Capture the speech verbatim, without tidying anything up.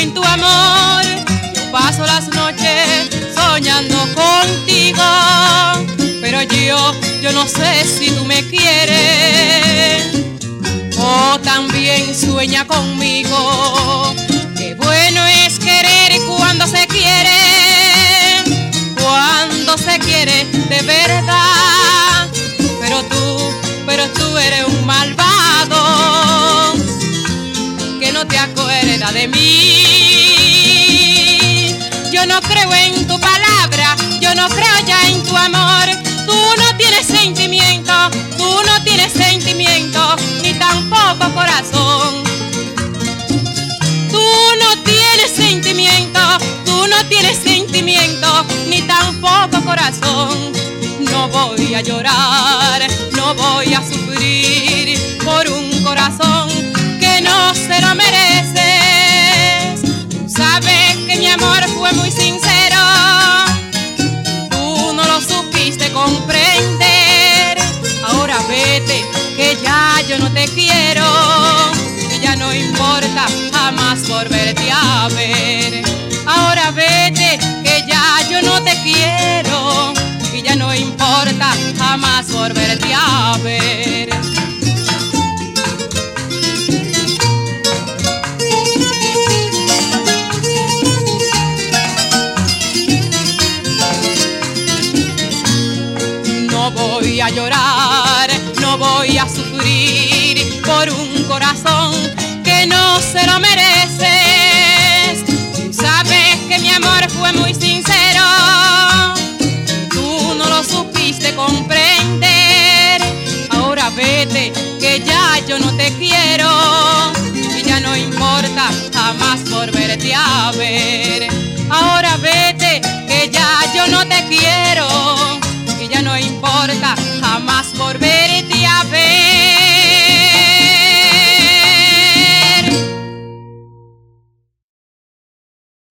en tu amor. Yo paso las noches soñando contigo, pero yo, yo no sé si tú me quieres o también sueña conmigo. Qué bueno es querer cuando se quiere, cuando se quiere de verdad. Pero tú, pero tú eres un malvado que no te acuerdas de mí. Yo no creo en tu palabra, yo no creo ya en tu amor. Tú no tienes sentimiento, tú no tienes sentimiento, ni tampoco corazón. Tú no tienes sentimiento, tú no tienes sentimiento, ni tampoco corazón. No voy a llorar, no voy a sufrir por un corazón que no se lo mereces. Tú sabes que mi amor fue muy sincero, tú no lo supiste comprender. Ahora vete, que ya yo no te quiero, y ya no importa jamás volverte a ver. Ahora vete, que ya yo no te quiero, y ya no importa jamás volverte a ver. No voy a llorar, no voy a sufrir por un corazón que no se lo mereces. Tú sabes que mi amor fue muy sincero, tú no lo supiste comprender. Ahora vete, que ya yo no te quiero, y ya no importa jamás volverte a ver.